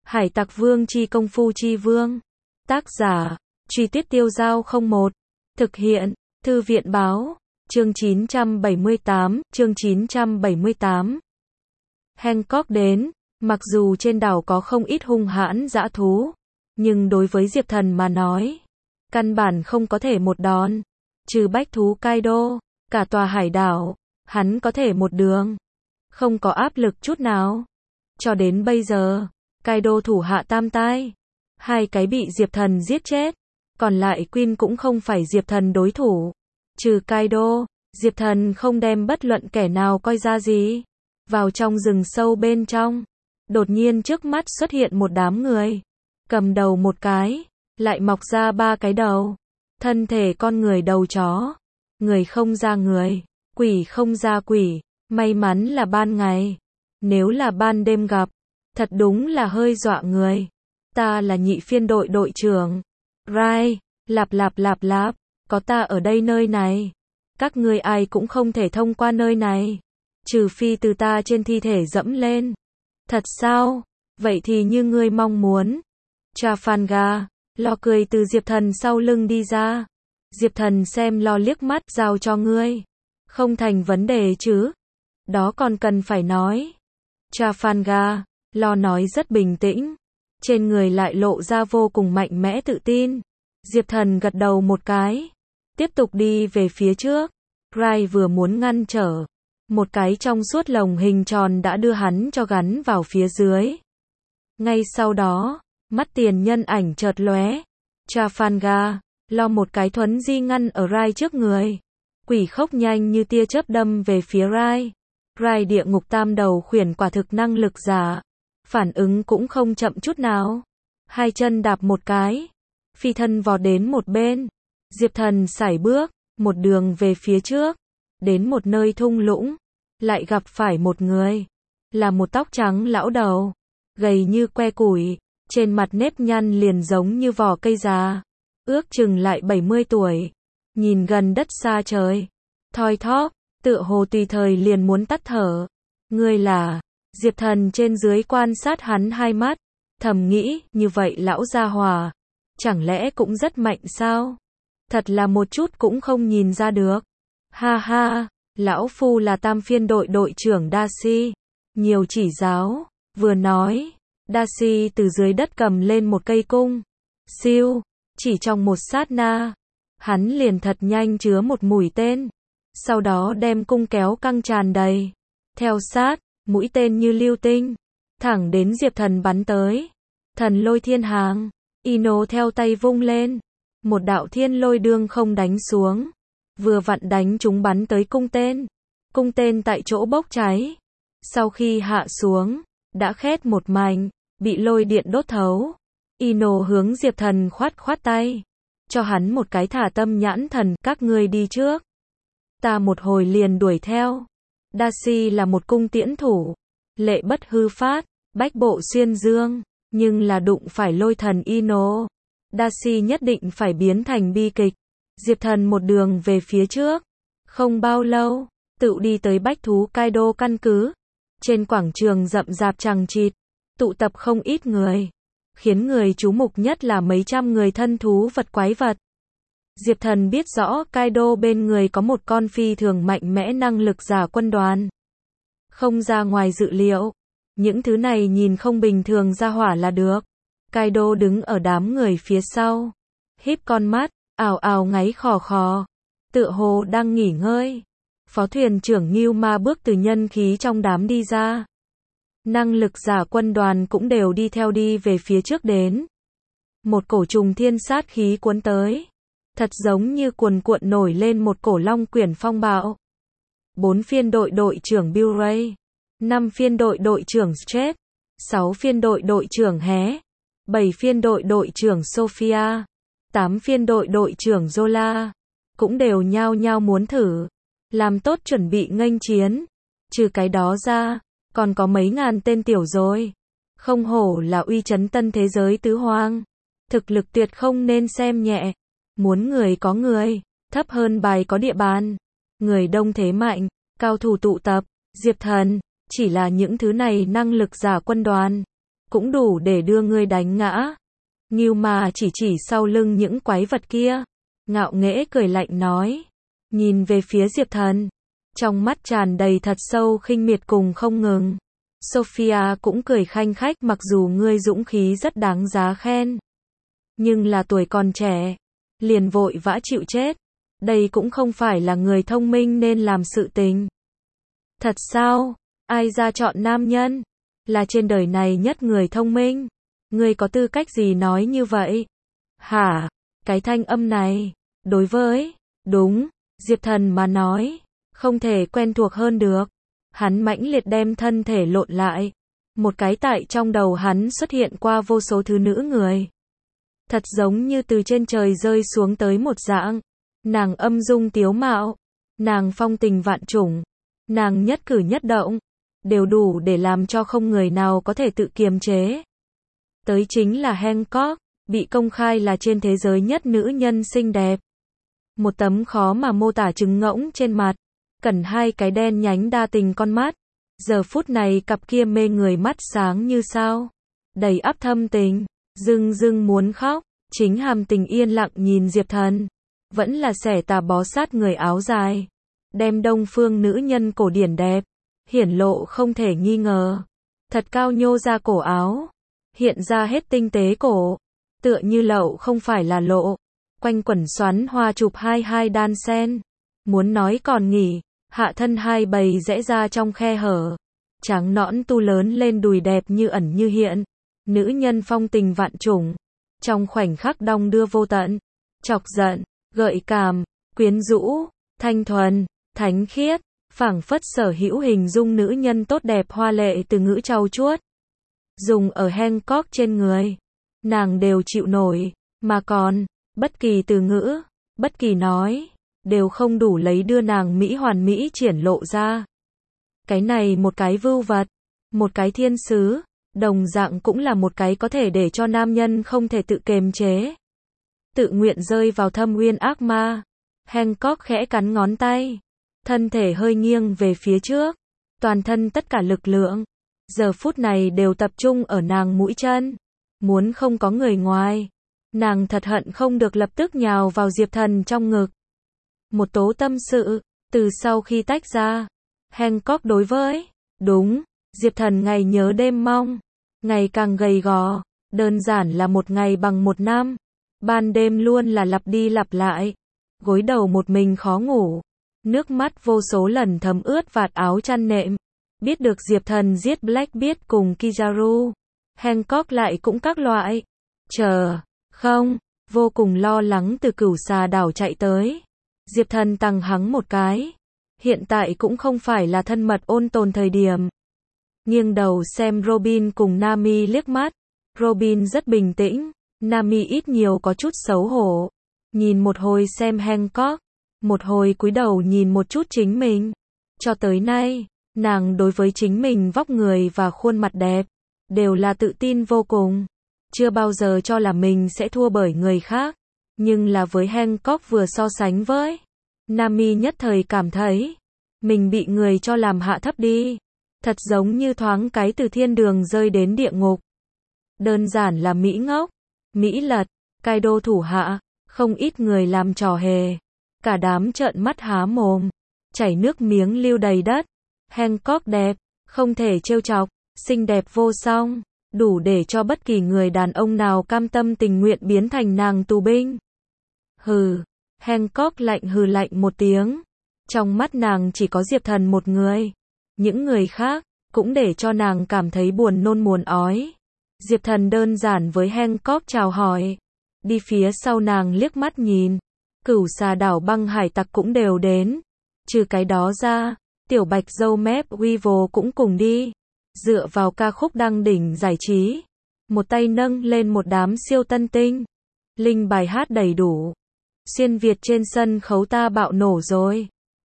Hải Tặc Vương chi công phu chi vương. Tác giả, Truy Tuyết Tiêu Dao 01. Thực hiện, Thư viện Báo. Chương 978. Hancock đến. Mặc dù trên đảo có không ít hung hãn dã thú, nhưng đối với Diệp Thần mà nói, căn bản không có thể một đòn. Trừ bách thú Kaido, cả tòa hải đảo, hắn có thể một đường. Không có áp lực chút nào. Cho đến bây giờ, Kaido thủ hạ tam tai, 2 cái bị Diệp Thần giết chết, còn lại Queen cũng không phải Diệp Thần đối thủ. Trừ Kaido, Diệp Thần không đem bất luận kẻ nào coi ra gì. Vào trong rừng sâu bên trong, đột nhiên trước mắt xuất hiện một đám người. Cầm đầu một cái, lại mọc ra 3 cái đầu. Thân thể con người đầu chó. Người không ra người, quỷ không ra quỷ. May mắn là ban ngày. Nếu là ban đêm gặp, thật đúng là hơi dọa người. Ta là nhị phiên đội đội trưởng. Rai, lạp, có ta ở đây nơi này. Các ngươi ai cũng không thể thông qua nơi này. Trừ phi từ ta trên thi thể dẫm lên. Thật sao? Vậy thì như ngươi mong muốn. Trafalgar, lo cười từ Diệp Thần sau lưng đi ra. Diệp Thần xem lo liếc mắt, giao cho ngươi. Không thành vấn đề chứ. Đó còn cần phải nói. Trafalgar, lo nói rất bình tĩnh. Trên người lại lộ ra vô cùng mạnh mẽ tự tin. Diệp Thần gật đầu một cái. Tiếp tục đi về phía trước. Rai vừa muốn ngăn trở. Một cái trong suốt lồng hình tròn đã đưa hắn cho gắn vào phía dưới. Ngay sau đó, mắt tiền nhân ảnh chợt lóe. Trafalgar, lo một cái thuấn di ngăn ở Rai trước người. Quỷ khốc nhanh như tia chớp đâm về phía Rai. Rai địa ngục tam đầu khuyển quả thực năng lực giả. Phản ứng cũng không chậm chút nào. 2 chân đạp một cái. Phi thân vọt đến một bên. Diệp Thần sải bước, một đường về phía trước. Đến một nơi thung lũng. Lại gặp phải một người. Là một tóc trắng lão đầu. Gầy như que củi. Trên mặt nếp nhăn liền giống như vỏ cây già. Ước chừng lại 70 tuổi. Nhìn gần đất xa trời. Thoi thóp, tựa hồ tùy thời liền muốn tắt thở. Ngươi là... Diệp Thần trên dưới quan sát hắn 2 mắt. Thầm nghĩ, như vậy lão gia hỏa. Chẳng lẽ cũng rất mạnh sao? Thật là một chút cũng không nhìn ra được. Ha ha, lão phu là tam phiên đội đội trưởng Darcy. Nhiều chỉ giáo. Vừa nói, Darcy từ dưới đất cầm lên một cây cung. Siêu, chỉ trong một sát na. Hắn liền thật nhanh chứa một mũi tên. Sau đó đem cung kéo căng tràn đầy. Theo sát, mũi tên như lưu tinh. Thẳng đến Diệp Thần bắn tới. Thần lôi thiên hàng. Ino theo tay vung lên. Một đạo thiên lôi đương không đánh xuống. Vừa vặn đánh chúng bắn tới cung tên. Cung tên tại chỗ bốc cháy. Sau khi hạ xuống, đã khét một mảnh, bị lôi điện đốt thấu. Ino hướng Diệp Thần khoát tay. Cho hắn một cái thả tâm nhãn thần, các ngươi đi trước. Ta một hồi liền đuổi theo. Darcy là một cung tiễn thủ. Lệ bất hư phát, bách bộ xuyên dương. Nhưng là đụng phải lôi thần Ino. Darcy nhất định phải biến thành bi kịch. Diệp Thần một đường về phía trước. Không bao lâu, tự đi tới bách thú Kaido căn cứ. Trên quảng trường rậm rạp chằng chịt, tụ tập không ít người. Khiến người chú mục nhất là mấy trăm người thân thú vật quái vật. Diệp Thần biết rõ Kaido bên người có một con phi thường mạnh mẽ năng lực giả quân đoàn. Không ra ngoài dự liệu. Những thứ này nhìn không bình thường ra hỏa là được. Kaido đứng ở đám người phía sau. Híp con mắt, ào ngáy khò khò. Tựa hồ đang nghỉ ngơi. Phó thuyền trưởng Ngưu Ma bước từ nhân khí trong đám đi ra. Năng lực giả quân đoàn cũng đều đi theo đi về phía trước đến. Một cổ trùng thiên sát khí cuốn tới. Thật giống như cuồn cuộn nổi lên một cổ long quyển phong bạo. 4 phiên đội đội trưởng Buray. 5 phiên đội đội trưởng Stret. 6 phiên đội đội trưởng Hé. 7 phiên đội đội trưởng Sophia. 8 phiên đội đội trưởng Zola. Cũng đều nhao nhao muốn thử. Làm tốt chuẩn bị nghênh chiến. Trừ cái đó ra, còn có mấy ngàn tên tiểu rồi. Không hổ là uy chấn tân thế giới tứ hoang. Thực lực tuyệt không nên xem nhẹ. Muốn người có người, thấp hơn bài có địa bàn. Người đông thế mạnh, cao thủ tụ tập. Diệp Thần, chỉ là những thứ này năng lực giả quân đoàn. cũng đủ để đưa ngươi đánh ngã. Ngưu Ma chỉ sau lưng những quái vật kia, ngạo nghễ cười lạnh nói, nhìn về phía Diệp Thần, trong mắt tràn đầy thật sâu khinh miệt cùng không ngừng. Sophia cũng cười khanh khách, mặc dù ngươi dũng khí rất đáng giá khen, nhưng là tuổi còn trẻ, liền vội vã chịu chết. Đây cũng không phải là người thông minh nên làm sự tình. Thật sao? Ai ra chọn nam nhân? Là trên đời này nhất người thông minh. Ngươi có tư cách gì nói như vậy? Hả? Cái thanh âm này, đối với, đúng, Diệp Thần mà nói, không thể quen thuộc hơn được. Hắn mãnh liệt đem thân thể lộn lại. Một cái tại trong đầu hắn xuất hiện qua vô số thứ nữ người. Thật giống như từ trên trời rơi xuống tới một dạng. Nàng âm dung tiếu mạo, nàng phong tình vạn trùng, nàng nhất cử nhất động, đều đủ để làm cho không người nào có thể tự kiềm chế. Tới chính là Hancock, bị công khai là trên thế giới nhất nữ nhân xinh đẹp. Một tấm khó mà mô tả trứng ngỗng trên mặt, cẩn hai cái đen nhánh đa tình con mắt. Giờ phút này cặp kia mê người mắt sáng như sao, đầy ắp thâm tình, dưng dưng muốn khóc. Chính Hàm Tình yên lặng nhìn Diệp Thần, vẫn là xẻ tà bó sát người áo dài, đem đông phương nữ nhân cổ điển đẹp, hiển lộ không thể nghi ngờ. Thật cao nhô ra cổ áo, hiện ra hết tinh tế cổ, tựa như lậu không phải là lộ, quanh quẩn xoắn hoa chụp hai đan sen. Muốn nói còn nghỉ, hạ thân hai bầy rẽ ra trong khe hở, trắng nõn tu lớn lên đùi đẹp như ẩn như hiện, nữ nhân phong tình vạn trùng, trong khoảnh khắc đong đưa vô tận, chọc giận, gợi cảm, quyến rũ, thanh thuần, thánh khiết, phảng phất sở hữu hình dung nữ nhân tốt đẹp hoa lệ từ ngữ trau chuốt. Dùng ở Hancock trên người, nàng đều chịu nổi, mà còn, bất kỳ từ ngữ, bất kỳ nói, đều không đủ lấy đưa nàng mỹ hoàn mỹ triển lộ ra. Cái này một cái vưu vật, một cái thiên sứ, đồng dạng cũng là một cái có thể để cho nam nhân không thể tự kiềm chế, tự nguyện rơi vào thâm uyên ác ma. Hancock khẽ cắn ngón tay, thân thể hơi nghiêng về phía trước, toàn thân tất cả lực lượng, giờ phút này đều tập trung ở nàng mũi chân. Muốn không có người ngoài, nàng thật hận không được lập tức nhào vào Diệp Thần trong ngực. Một tố tâm sự, từ sau khi tách ra, Hancock đối với, đúng, Diệp Thần ngày nhớ đêm mong, ngày càng gầy gò, đơn giản là một ngày bằng một năm, ban đêm luôn là lặp đi lặp lại, gối đầu một mình khó ngủ, nước mắt vô số lần thấm ướt vạt áo chăn nệm. Biết được Diệp Thần giết Blackbeard cùng Kizaru, Hancock lại cũng các loại, không, vô cùng lo lắng từ Cửu Xà đảo chạy tới. Diệp Thần tằng hắng một cái, hiện tại cũng không phải là thân mật ôn tồn thời điểm. Nghiêng đầu xem Robin cùng Nami liếc mắt, Robin rất bình tĩnh, Nami ít nhiều có chút xấu hổ, nhìn một hồi xem Hancock, một hồi cúi đầu nhìn một chút chính mình. Cho tới nay, nàng đối với chính mình vóc người và khuôn mặt đẹp, đều là tự tin vô cùng, chưa bao giờ cho là mình sẽ thua bởi người khác. Nhưng là với Hancock vừa so sánh với, Nami nhất thời cảm thấy, mình bị người cho làm hạ thấp đi, thật giống như thoáng cái từ thiên đường rơi đến địa ngục. Đơn giản là Mỹ ngốc, Mỹ lật, Kaido thủ hạ, không ít người làm trò hề, cả đám trợn mắt há mồm, chảy nước miếng lưu đầy đất. Hancock đẹp, không thể trêu chọc, xinh đẹp vô song, đủ để cho bất kỳ người đàn ông nào cam tâm tình nguyện biến thành nàng tù binh. Hừ, Hancock lạnh hừ lạnh một tiếng, trong mắt nàng chỉ có Diệp Thần một người, những người khác cũng để cho nàng cảm thấy buồn nôn muốn ói. Diệp Thần đơn giản với Hancock chào hỏi, đi phía sau nàng liếc mắt nhìn, Cửu Xà đảo băng hải tặc cũng đều đến, trừ cái đó ra, tiểu bạch dâu mép Weevil cũng cùng đi, dựa vào ca khúc đăng đỉnh giải trí, một tay nâng lên một đám siêu tân tinh, linh bài hát đầy đủ, xuyên Việt trên sân khấu ta bạo nổ rồi.